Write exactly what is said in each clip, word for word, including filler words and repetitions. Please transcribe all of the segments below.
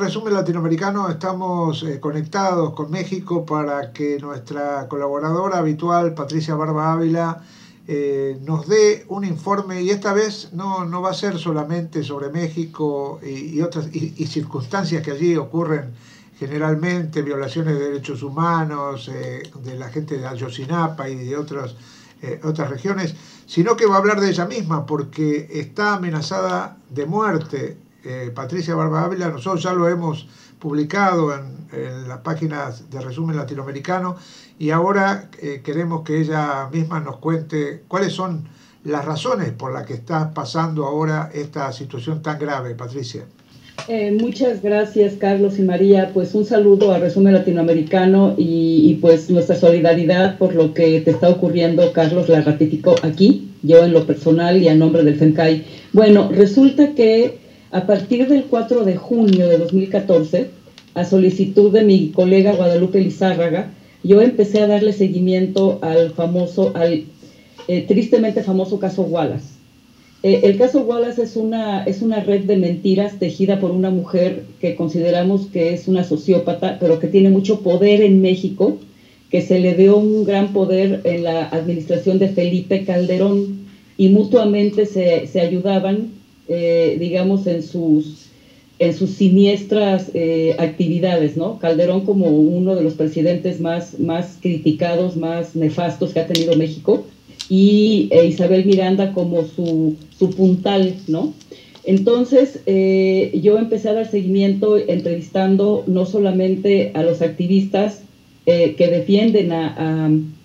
Resumen Latinoamericano estamos eh, conectados con México para que nuestra colaboradora habitual, Patricia Barba Ávila, eh, nos dé un informe, y esta vez no, no va a ser solamente sobre México y, y otras y, y circunstancias que allí ocurren generalmente, violaciones de derechos humanos eh, de la gente de Ayotzinapa y de otras, eh, otras regiones, sino que va a hablar de ella misma porque está amenazada de muerte. Eh, Patricia Barba Ávila, nosotros ya lo hemos publicado en, en las páginas de Resumen Latinoamericano y ahora eh, queremos que ella misma nos cuente cuáles son las razones por las que está pasando ahora esta situación tan grave. Patricia. Eh, muchas gracias, Carlos y María. Pues un saludo a Resumen Latinoamericano y, y pues nuestra solidaridad por lo que te está ocurriendo, Carlos, la ratifico aquí, yo en lo personal y a nombre del FEMCAI. Bueno, resulta que a partir del cuatro de junio de dos mil catorce, a solicitud de mi colega Guadalupe Lizárraga, yo empecé a darle seguimiento al famoso, al eh, tristemente famoso caso Wallace. Eh, el caso Wallace es una, es una red de mentiras tejida por una mujer que consideramos que es una sociópata, pero que tiene mucho poder en México, que se le dio un gran poder en la administración de Felipe Calderón y mutuamente se, se ayudaban, eh, digamos, en sus, en sus siniestras eh, actividades, ¿no? Calderón como uno de los presidentes más, más criticados, más nefastos que ha tenido México, y eh, Isabel Miranda como su, su puntal, ¿no? Entonces, eh, yo empecé a dar seguimiento entrevistando no solamente a los activistas eh, que defienden a,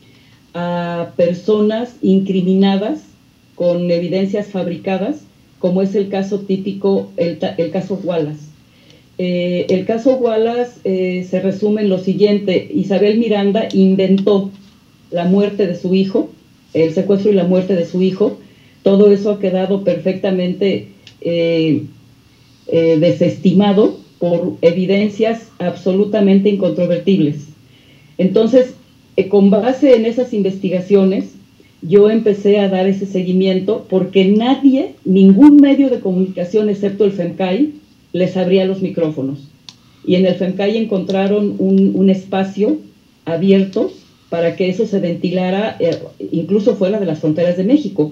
a, a personas incriminadas con evidencias fabricadas, como es el caso típico, el, el caso Wallace. Eh, el caso Wallace eh, se resume en lo siguiente: Isabel Miranda inventó la muerte de su hijo, el secuestro y la muerte de su hijo. Todo eso ha quedado perfectamente eh, eh, desestimado por evidencias absolutamente incontrovertibles. Entonces, eh, con base en esas investigaciones, yo empecé a dar ese seguimiento porque nadie, ningún medio de comunicación excepto el FEMCAI, les abría los micrófonos. Y en el FEMCAI encontraron un, un espacio abierto para que eso se ventilara, eh, incluso fuera de las fronteras de México.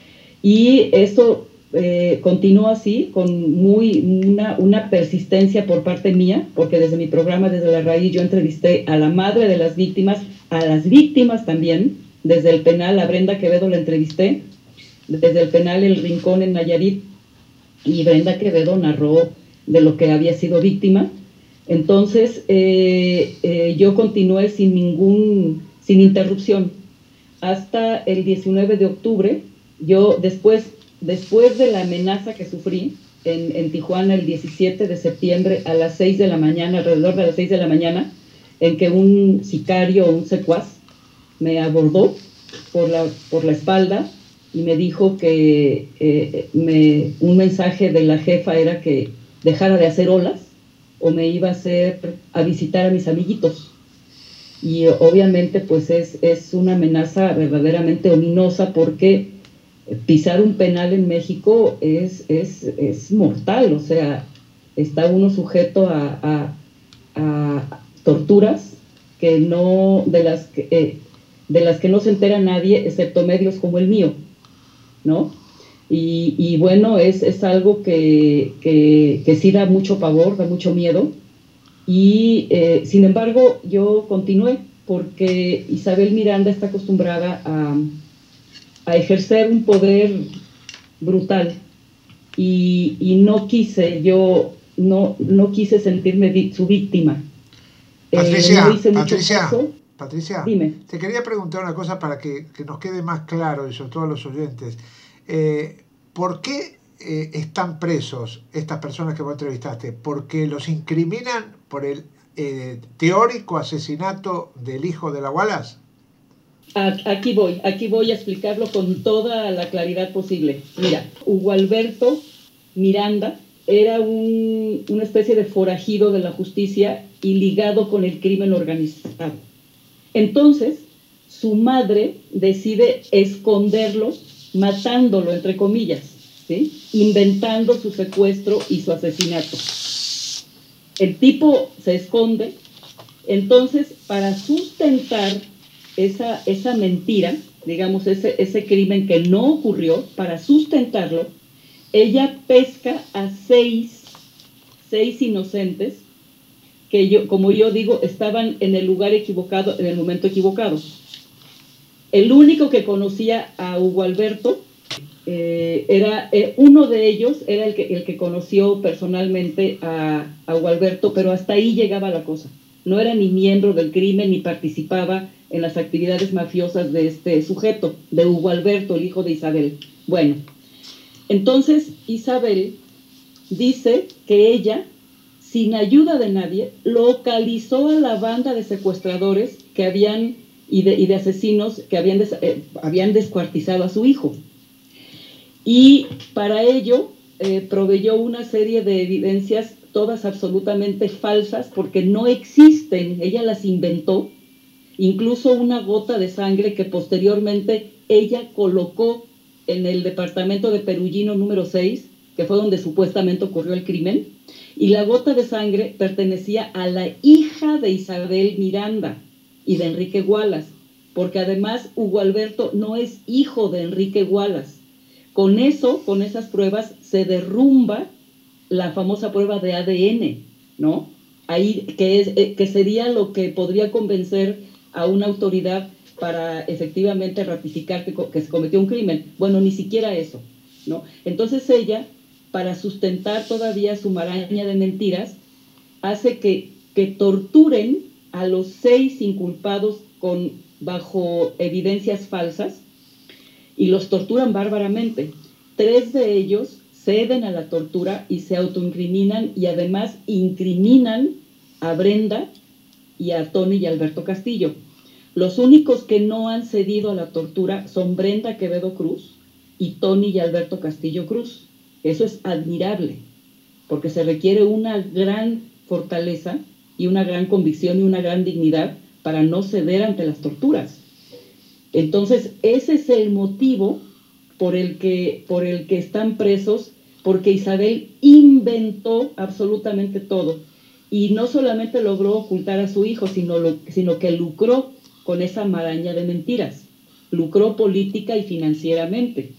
Y esto eh, continuó así, con muy, una, una persistencia por parte mía, porque desde mi programa, desde la raíz, yo entrevisté a la madre de las víctimas, a las víctimas también. Desde el penal, a Brenda Quevedo la entrevisté, desde el penal El Rincón en Nayarit, y Brenda Quevedo narró de lo que había sido víctima. Entonces, eh, eh, yo continué sin ningún, sin interrupción. Hasta el diecinueve de octubre, yo después, después de la amenaza que sufrí en, en Tijuana el diecisiete de septiembre a las seis de la mañana, alrededor de las seis de la mañana, en que un sicario o un secuaz me abordó por la, por la espalda y me dijo que eh, me, un mensaje de la jefa era que dejara de hacer olas o me iba a hacer a visitar a mis amiguitos. Y obviamente pues es, es una amenaza verdaderamente ominosa porque pisar un penal en México es, es, es mortal, o sea, está uno sujeto a, a, a torturas que no, de las que... Eh, de las que no se entera nadie, excepto medios como el mío, ¿no? Y, y bueno, es, es algo que, que, que sí da mucho pavor, da mucho miedo, y eh, sin embargo yo continué, porque Isabel Miranda está acostumbrada a, a ejercer un poder brutal, y, y no quise, yo no, no quise sentirme vi, su víctima. Patricia, eh, no hice mucho Patricia. Caso. Patricia, Dime. Te quería preguntar una cosa para que, que nos quede más claro, y sobre todo a los oyentes. Eh, ¿Por qué eh, están presos estas personas que vos entrevistaste? ¿Porque los incriminan por el eh, teórico asesinato del hijo de la Wallace? Aquí voy, aquí voy a explicarlo con toda la claridad posible. Mira, Hugo Alberto Miranda era un, una especie de forajido de la justicia y ligado con el crimen organizado. Entonces, su madre decide esconderlo, matándolo, entre comillas, ¿sí? Inventando su secuestro y su asesinato. el tipo se esconde. Entonces, para sustentar esa, esa mentira, digamos, ese, ese crimen que no ocurrió, para sustentarlo, ella pesca a seis, seis inocentes que yo, como yo digo, estaban en el lugar equivocado, en el momento equivocado. El único que conocía a Hugo Alberto, eh, era, eh, uno de ellos era el que, el que conoció personalmente a, a Hugo Alberto, pero hasta ahí llegaba la cosa. No era ni miembro del crimen, ni participaba en las actividades mafiosas de este sujeto, de Hugo Alberto, el hijo de Isabel. Bueno, entonces Isabel dice que ella, sin ayuda de nadie, localizó a la banda de secuestradores que habían, y, de, y de asesinos que habían, des, eh, habían descuartizado a su hijo. Y para ello eh, proveyó una serie de evidencias, todas absolutamente falsas, porque no existen, ella las inventó, incluso una gota de sangre que posteriormente ella colocó en el departamento de Perugino número seis, que fue donde supuestamente ocurrió el crimen, y la gota de sangre pertenecía a la hija de Isabel Miranda y de Enrique Gualas, porque además Hugo Alberto no es hijo de Enrique Gualas. Con eso, con esas pruebas, se derrumba la famosa prueba de A D N, ¿no? Ahí, que, es, eh, que sería lo que podría convencer a una autoridad para efectivamente ratificar que, que se cometió un crimen. Bueno, ni siquiera eso, ¿no? Entonces ella, para sustentar todavía su maraña de mentiras, hace que, que torturen a los seis inculpados con, bajo evidencias falsas, y los torturan bárbaramente. Tres de ellos ceden a la tortura y se autoincriminan, y además incriminan a Brenda y a Tony y Alberto Castillo. Los únicos que no han cedido a la tortura son Brenda Quevedo Cruz y Tony y Alberto Castillo Cruz. Eso es admirable, porque se requiere una gran fortaleza y una gran convicción y una gran dignidad para no ceder ante las torturas. Entonces, ese es el motivo por el que, por el que están presos, porque Isabel inventó absolutamente todo. Y no solamente logró ocultar a su hijo, sino, lo, sino que lucró con esa maraña de mentiras. Lucró política y financieramente.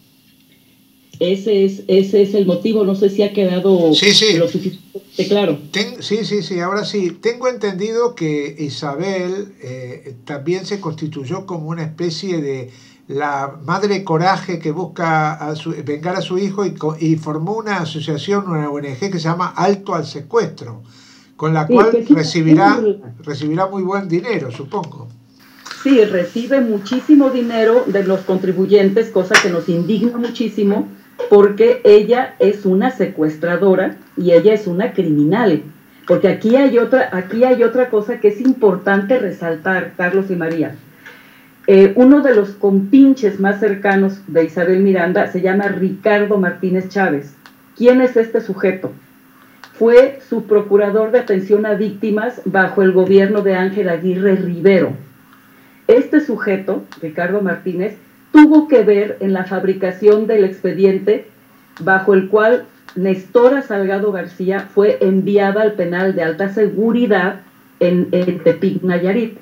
Ese es, ese es el motivo. No sé si ha quedado sí, sí. lo suficiente claro. Ten, sí, sí, sí. Ahora sí. Tengo entendido que Isabel eh, también se constituyó como una especie de la madre coraje que busca a su, vengar a su hijo, y, y formó una asociación, una O N G que se llama Alto al Secuestro, con la sí, cual recibirá, recibirá muy buen dinero, supongo. Sí, recibe muchísimo dinero de los contribuyentes, cosa que nos indigna muchísimo, porque ella es una secuestradora y ella es una criminal. Porque aquí hay otra, aquí hay otra cosa que es importante resaltar, Carlos y María. Eh, uno de los compinches más cercanos de Isabel Miranda se llama Ricardo Martínez Chávez. ¿Quién es este sujeto? Fue su procurador de atención a víctimas bajo el gobierno de Ángel Aguirre Rivero. Este sujeto, Ricardo Martínez, tuvo que ver en la fabricación del expediente bajo el cual Nestora Salgado García fue enviada al penal de alta seguridad en, en Tepic, Nayarit.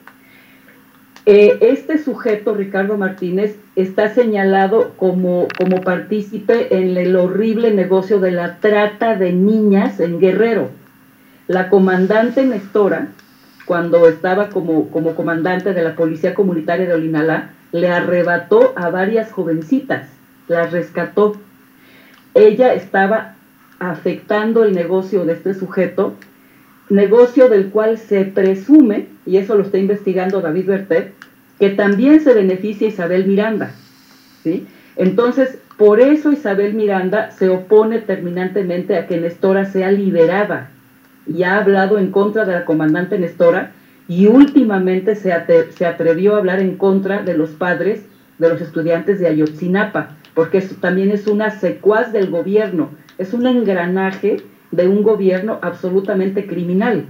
Eh, este sujeto, Ricardo Martínez, está señalado como, como partícipe en el horrible negocio de la trata de niñas en Guerrero. La comandante Nestora, cuando estaba como, como comandante de la Policía Comunitaria de Olinalá, le arrebató a varias jovencitas, las rescató. Ella estaba afectando el negocio de este sujeto, negocio del cual se presume, y eso lo está investigando David Bertet, que también se beneficia Isabel Miranda, ¿sí? Entonces, por eso Isabel Miranda se opone terminantemente a que Nestora sea liberada, y ha hablado en contra de la comandante Nestora, y últimamente se, ate se atrevió a hablar en contra de los padres de los estudiantes de Ayotzinapa, porque eso también es una secuaz del gobierno, es un engranaje de un gobierno absolutamente criminal.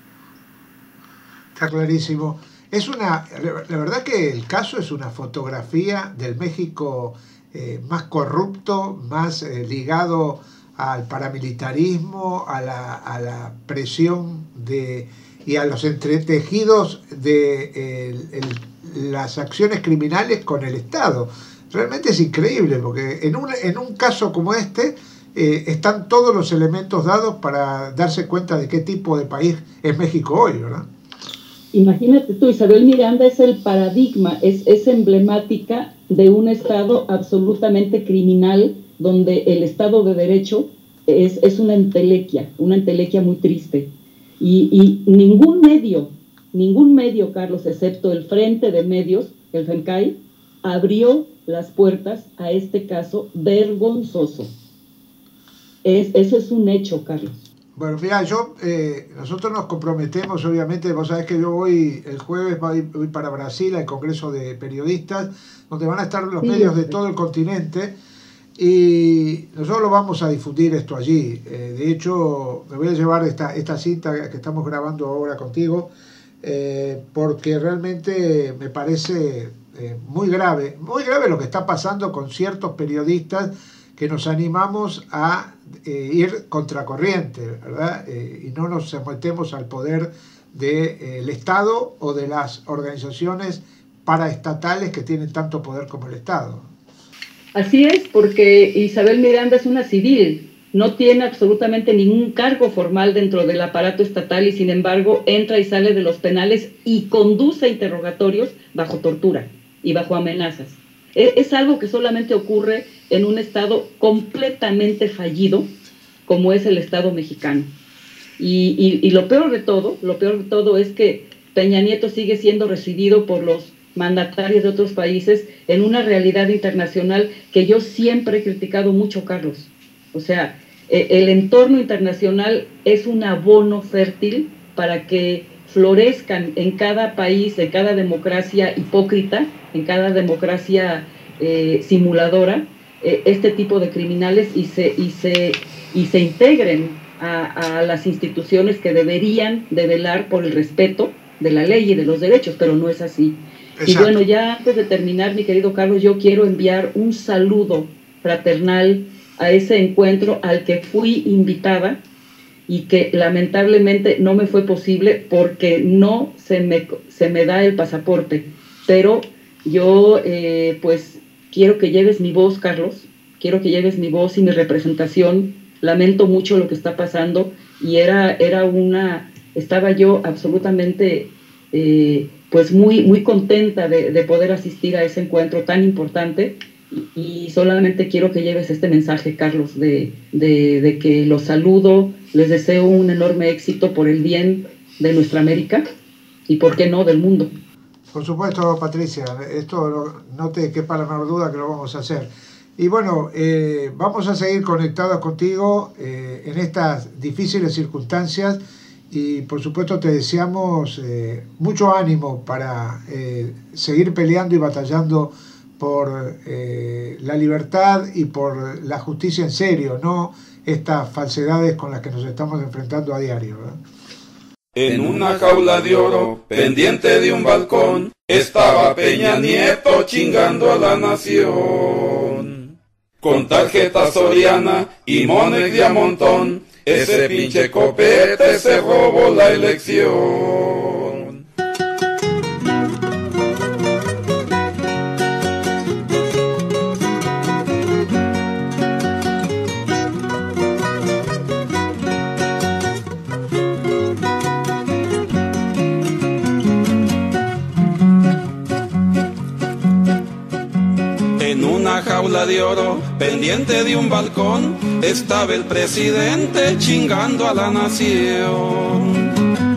Está clarísimo. Es una, la verdad que el caso es una fotografía del México eh, más corrupto, más eh, ligado al paramilitarismo, a la, a la presión de, y a los entretejidos de eh, el, el, las acciones criminales con el Estado. Realmente es increíble, porque en un, en un caso como este eh, están todos los elementos dados para darse cuenta de qué tipo de país es México hoy, ¿verdad? Imagínate tú, Isabel Miranda es el paradigma, es, es emblemática de un Estado absolutamente criminal, donde el Estado de Derecho es, es una entelequia, una entelequia muy triste. Y, y ningún medio, ningún medio, Carlos, excepto el Frente de Medios, el FEMCAI, abrió las puertas a este caso vergonzoso. Es, eso es un hecho, Carlos. Bueno, mira, yo, eh, nosotros nos comprometemos, obviamente, vos sabés que yo voy, el jueves voy, voy para Brasil al Congreso de Periodistas, donde van a estar los sí, medios de todo el continente, y nosotros lo vamos a difundir esto allí. Eh, de hecho, me voy a llevar esta, esta cinta que estamos grabando ahora contigo, eh, porque realmente me parece eh, muy grave, muy grave lo que está pasando con ciertos periodistas que nos animamos a eh, ir contracorriente, ¿verdad? Eh, y no nos sometemos al poder del de, eh, Estado o de las organizaciones paraestatales que tienen tanto poder como el Estado. Así es, porque Isabel Miranda es una civil, no tiene absolutamente ningún cargo formal dentro del aparato estatal y sin embargo entra y sale de los penales y conduce interrogatorios bajo tortura y bajo amenazas. Es algo que solamente ocurre en un Estado completamente fallido, como es el Estado mexicano. Y, y, y lo peor de todo, lo peor de todo es que Peña Nieto sigue siendo recibido por los mandatarios de otros países en una realidad internacional que yo siempre he criticado mucho, Carlos. O sea, eh, el entorno internacional es un abono fértil para que florezcan en cada país, en cada democracia hipócrita, en cada democracia eh, simuladora, eh, este tipo de criminales y se, y se, y se integren a, a las instituciones que deberían de velar por el respeto de la ley y de los derechos, pero no es así. Exacto. Y bueno, ya antes de terminar, mi querido Carlos, yo quiero enviar un saludo fraternal a ese encuentro al que fui invitada y que lamentablemente no me fue posible porque no se me, se me da el pasaporte. Pero yo, eh, pues, quiero que lleves mi voz, Carlos, quiero que lleves mi voz y mi representación. Lamento mucho lo que está pasando y era, era una, estaba yo absolutamente, eh, pues, muy, muy contenta de, de poder asistir a ese encuentro tan importante. Y solamente quiero que lleves este mensaje, Carlos, de, de, de que los saludo, les deseo un enorme éxito por el bien de nuestra América y, ¿por qué no?, del mundo. Por supuesto, Patricia, esto no te quepa la menor duda que lo vamos a hacer. Y bueno, eh, vamos a seguir conectados contigo eh, en estas difíciles circunstancias y por supuesto te deseamos eh, mucho ánimo para eh, seguir peleando y batallando por eh, la libertad y por la justicia en serio, no estas falsedades con las que nos estamos enfrentando a diario, ¿verdad? En una jaula de oro, pendiente de un balcón, estaba Peña Nieto chingando a la nación. Con tarjeta Soriana y Monex de a montón, ese pinche copete se robó la elección. Jaula de oro, pendiente de un balcón, estaba el presidente chingando a la nación.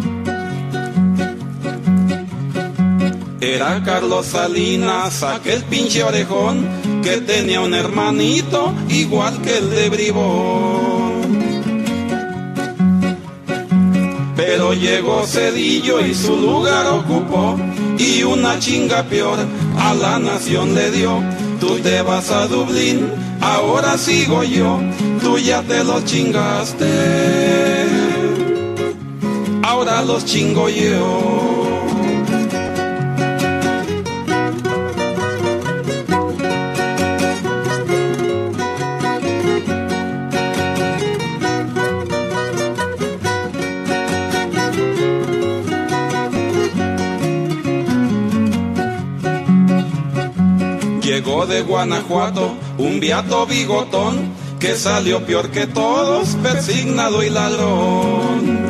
Era Carlos Salinas, aquel pinche orejón, que tenía un hermanito igual que el de Bribón. Pero llegó Cedillo y su lugar ocupó, y una chinga peor a la nación le dio. Tú te vas a Dublín, ahora sigo yo, tú ya te los chingaste, ahora los chingo yo. Llegó de Guanajuato un beato bigotón que salió peor que todos, persignado y ladrón.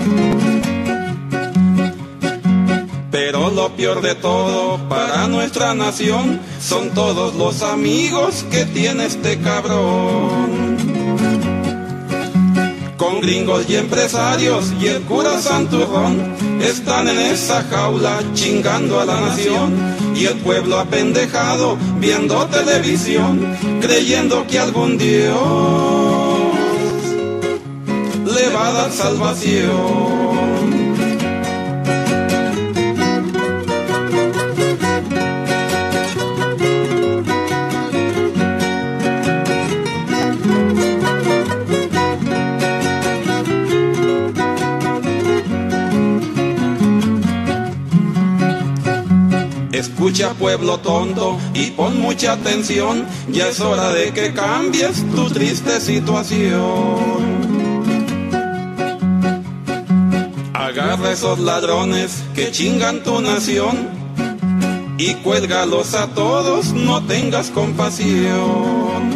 Pero lo peor de todo para nuestra nación son todos los amigos que tiene este cabrón. Con gringos y empresarios y el cura Santurrón están en esa jaula chingando a la nación, y el pueblo apendejado viendo televisión, creyendo que algún Dios le va a dar salvación. Escucha, pueblo tonto, y pon mucha atención, ya es hora de que cambies tu triste situación. Agarra esos ladrones que chingan tu nación y cuélgalos a todos, no tengas compasión.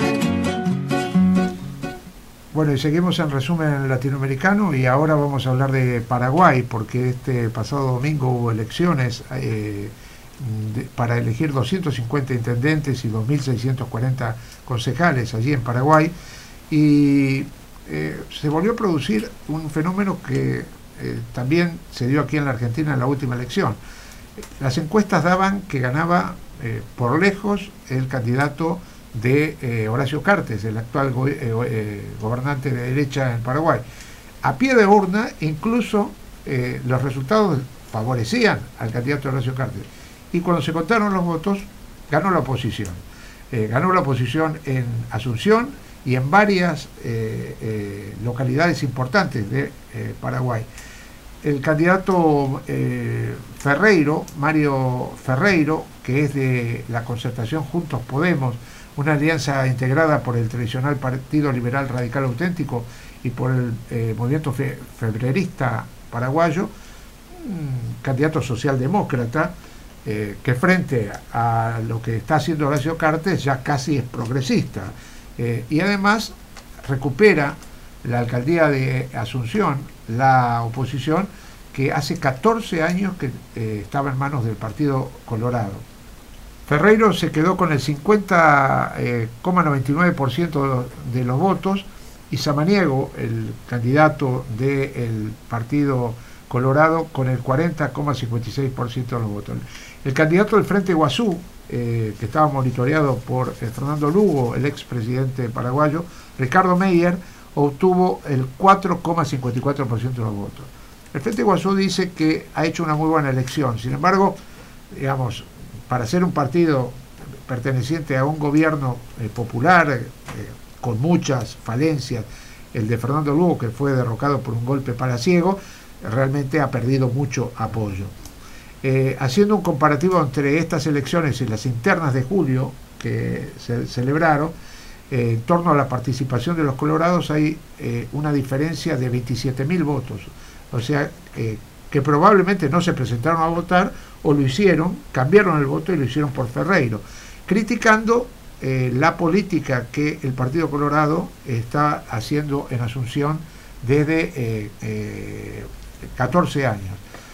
Bueno, y seguimos en resumen latinoamericano, y ahora vamos a hablar de Paraguay, porque este pasado domingo hubo elecciones eh, de, para elegir doscientos cincuenta intendentes y dos mil seiscientos cuarenta concejales allí en Paraguay, y eh, se volvió a producir un fenómeno que eh, también se dio aquí en la Argentina en la última elección. Las encuestas daban que ganaba eh, por lejos el candidato de eh, Horacio Cartes, el actual go eh, eh, gobernante de derecha en Paraguay. A pie de urna, incluso eh, los resultados favorecían al candidato Horacio Cartes. Y cuando se contaron los votos, ganó la oposición. Eh, ganó la oposición en Asunción y en varias eh, eh, localidades importantes de eh, Paraguay. El candidato eh, Ferreiro, Mario Ferreiro, que es de la concertación Juntos Podemos, una alianza integrada por el tradicional Partido Liberal Radical Auténtico y por el eh, movimiento fe febrerista paraguayo, un candidato socialdemócrata eh, que frente a lo que está haciendo Horacio Cartes ya casi es progresista, eh, y además recupera la alcaldía de Asunción, la oposición que hace catorce años que eh, estaba en manos del Partido Colorado. Ferreiro se quedó con el cincuenta coma noventa y nueve por ciento de los votos, y Samaniego, el candidato del Partido Colorado, con el cuarenta coma cincuenta y seis por ciento de los votos. El candidato del Frente Guazú, eh, que estaba monitoreado por eh, Fernando Lugo, el expresidente paraguayo, Ricardo Meyer, obtuvo el cuatro coma cincuenta y cuatro por ciento de los votos. El Frente Guazú dice que ha hecho una muy buena elección, sin embargo, digamos, para ser un partido perteneciente a un gobierno eh, popular, eh, con muchas falencias, el de Fernando Lugo, que fue derrocado por un golpe palaciego, realmente ha perdido mucho apoyo. Eh, haciendo un comparativo entre estas elecciones y las internas de julio que se celebraron, eh, en torno a la participación de los colorados hay eh, una diferencia de veintisiete mil votos, o sea, eh, que probablemente no se presentaron a votar, o lo hicieron, cambiaron el voto y lo hicieron por Ferreiro, criticando eh, la política que el Partido Colorado está haciendo en Asunción desde eh, eh, catorce años.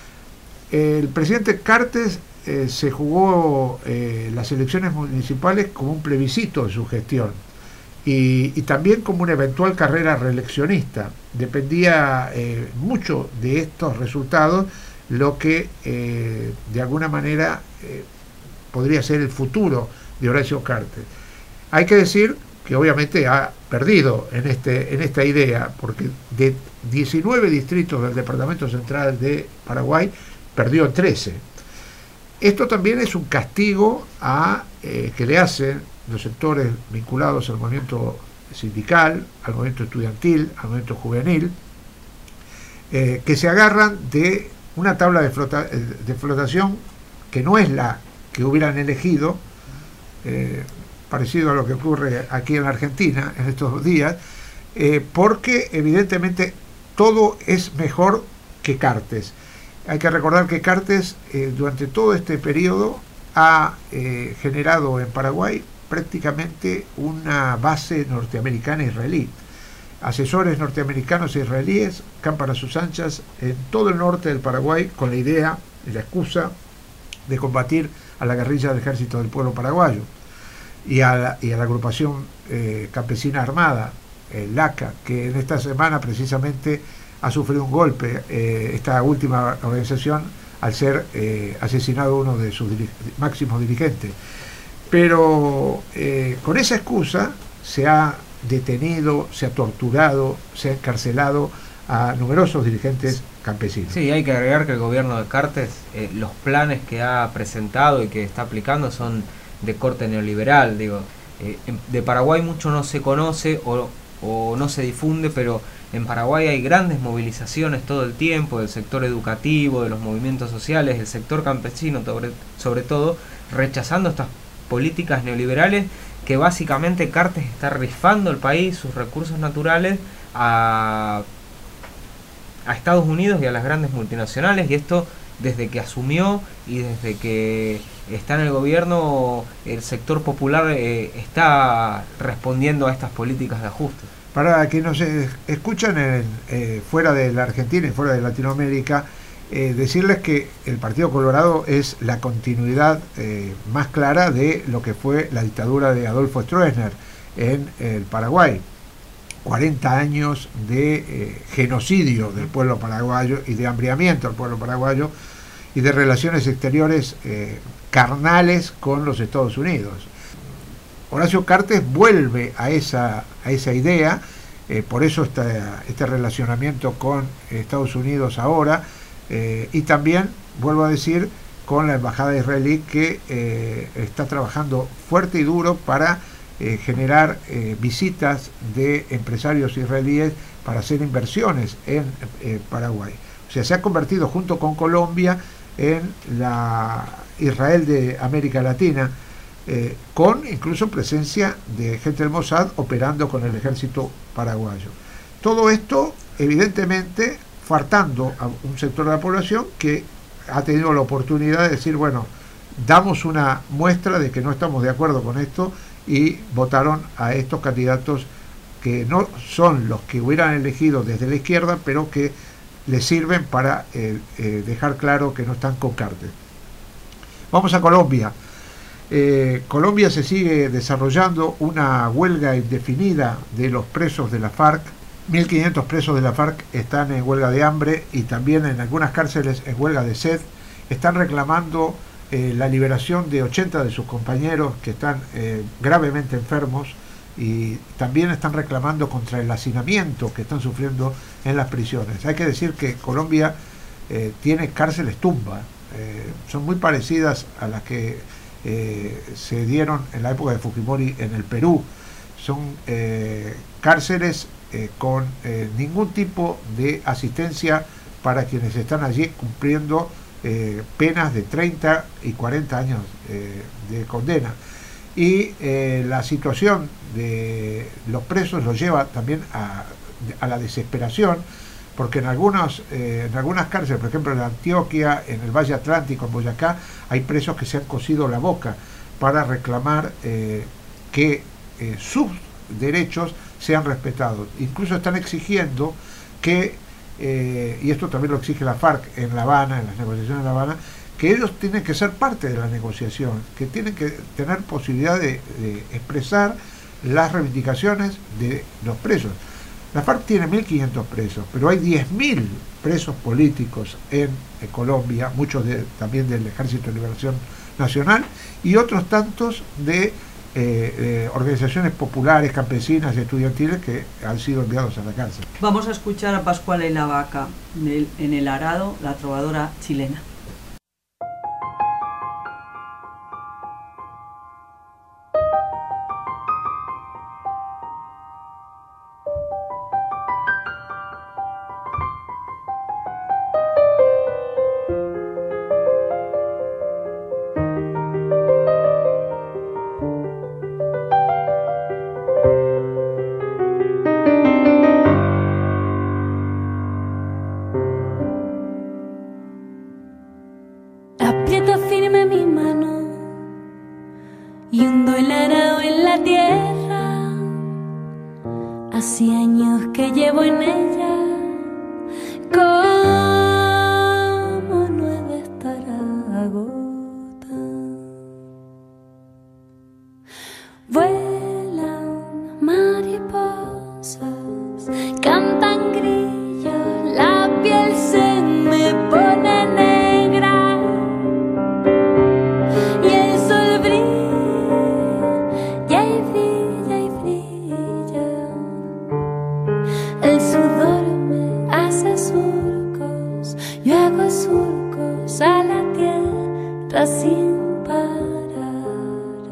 El presidente Cartes eh, se jugó eh, las elecciones municipales como un plebiscito de su gestión, y, y también como una eventual carrera reeleccionista. Dependía eh, mucho de estos resultados lo que eh, de alguna manera eh, podría ser el futuro de Horacio Cartes. Hay que decir que obviamente ha perdido en, este, en esta idea, porque de diecinueve distritos del Departamento Central de Paraguay perdió trece. Esto también es un castigo a, eh, que le hacen los sectores vinculados al movimiento sindical, al movimiento estudiantil, al movimiento juvenil, eh, que se agarran de una tabla de, flota, de flotación que no es la que hubieran elegido, eh, parecido a lo que ocurre aquí en la Argentina en estos días, eh, porque evidentemente todo es mejor que Cartes. Hay que recordar que Cartes eh, durante todo este periodo ha eh, generado en Paraguay prácticamente una base norteamericana israelí. Asesores norteamericanos e israelíes campan a sus anchas en todo el norte del Paraguay con la idea y la excusa de combatir a la guerrilla del Ejército del Pueblo Paraguayo y a la, y a la agrupación eh, campesina armada, el LACA, que en esta semana precisamente ha sufrido un golpe, eh, esta última organización, al ser eh, asesinado uno de sus dirig- máximos dirigentes. Pero eh, con esa excusa se ha detenido, se ha torturado, se ha encarcelado a numerosos dirigentes campesinos. Sí, hay que agregar que el gobierno de Cartes, eh, los planes que ha presentado y que está aplicando son de corte neoliberal. Digo, eh, de Paraguay mucho no se conoce o, o no se difunde, pero en Paraguay hay grandes movilizaciones todo el tiempo del sector educativo, de los movimientos sociales, del sector campesino sobre, sobre todo, rechazando estas políticas neoliberales que básicamente Cartes está rifando el país, sus recursos naturales a, a Estados Unidos y a las grandes multinacionales, y esto desde que asumió y desde que está en el gobierno el sector popular eh, está respondiendo a estas políticas de ajuste. Para quienes nos escuchan en, eh, fuera de la Argentina y fuera de Latinoamérica, eh, decirles que el Partido Colorado es la continuidad eh, más clara de lo que fue la dictadura de Adolfo Stroessner en el Paraguay. cuarenta años de eh, genocidio del pueblo paraguayo y de hambriamiento del pueblo paraguayo y de relaciones exteriores eh, carnales con los Estados Unidos. Horacio Cartes vuelve a esa, a esa idea, eh, por eso está este relacionamiento con Estados Unidos ahora, eh, y también, vuelvo a decir, con la embajada israelí que eh, está trabajando fuerte y duro para eh, generar eh, visitas de empresarios israelíes para hacer inversiones en eh, Paraguay. O sea, se ha convertido junto con Colombia en la Israel de América Latina, Eh, con incluso presencia de gente del Mossad operando con el ejército paraguayo. Todo esto, evidentemente, faltando a un sector de la población que ha tenido la oportunidad de decir, bueno, damos una muestra de que no estamos de acuerdo con esto, y votaron a estos candidatos que no son los que hubieran elegido desde la izquierda, pero que les sirven para eh, eh, dejar claro que no están con Cartes. Vamos a Colombia. Eh, Colombia se sigue desarrollando una huelga indefinida de los presos de la FARC. mil quinientos presos de la FARC están en huelga de hambre y también en algunas cárceles en huelga de sed. Están reclamando eh, la liberación de ochenta de sus compañeros que están eh, gravemente enfermos, y también están reclamando contra el hacinamiento que están sufriendo en las prisiones. Hay que decir que Colombia eh, tiene cárceles tumba, eh, son muy parecidas a las que Eh, se dieron en la época de Fujimori en el Perú. Son eh, cárceles eh, con eh, ningún tipo de asistencia para quienes están allí cumpliendo eh, penas de treinta y cuarenta años eh, de condena. Y eh, la situación de los presos los lleva también a, a la desesperación, porque en, algunos, eh, en algunas cárceles, por ejemplo en Antioquia, en el Valle Atlántico, en Boyacá, hay presos que se han cosido la boca para reclamar eh, que eh, sus derechos sean respetados. Incluso están exigiendo que, eh, y esto también lo exige la FARC en La Habana, en las negociaciones de La Habana, que ellos tienen que ser parte de la negociación, que tienen que tener posibilidad de, de expresar las reivindicaciones de los presos. La FARC tiene mil quinientos presos, pero hay diez mil presos políticos en, en Colombia, muchos de, también del Ejército de Liberación Nacional, y otros tantos de eh, eh, organizaciones populares, campesinas y estudiantiles que han sido enviados a la cárcel. Vamos a escuchar a Pascuala y la Vaca en el, en el Arado, la trovadora chilena. un arao en la tierra, hace años que llevo en ella, como nueva estará gota. Vuelan mariposas, cantan grillos, la piel se me pone negra y el sol brilla y brilla y brilla. El sudor me hace surcos, yo hago surcos a la tierra sin parar.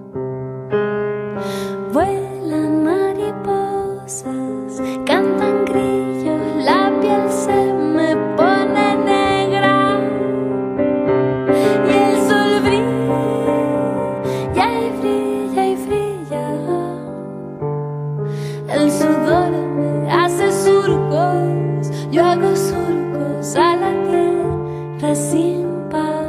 Vuelan mariposas, cantan grillos, la piel se me pone negra y el sol brilla y brilla y brilla. El sudor me hace surcos, yo hago surcos a la tierra sin parar.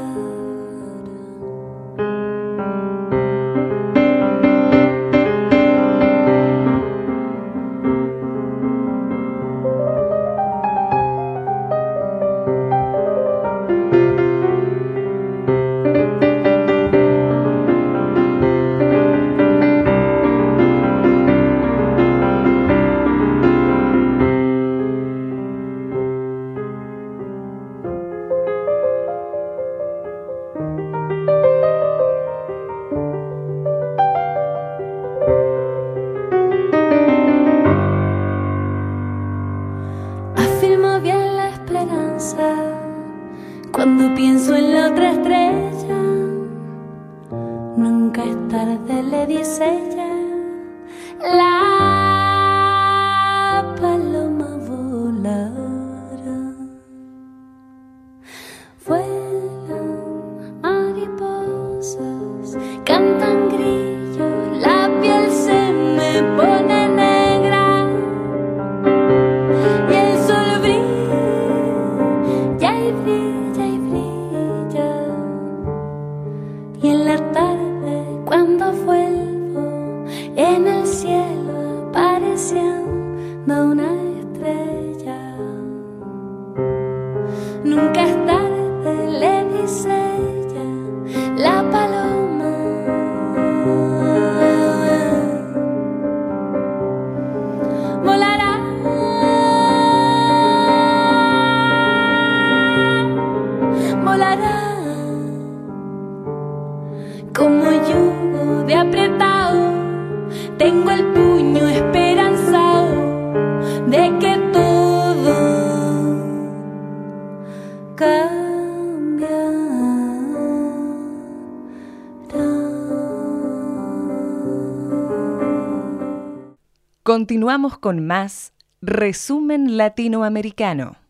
Afirmo bien la esperanza cuando pienso en la otra estrella. Nunca es tarde, le dice ella. La paloma volará. Vuelan mariposas, cantan grillos, la piel se me pone negra y el sol brilla y brilla y brilla. Y en la tarde cuando vuelvo, en el cielo apareciendo una estrella. Nunca es tarde, le dice ella, la paloma volará. Volará como yugo de apretado, tengo el puño esperanzado de que todo cambiará. Continuamos con más Resumen Latinoamericano.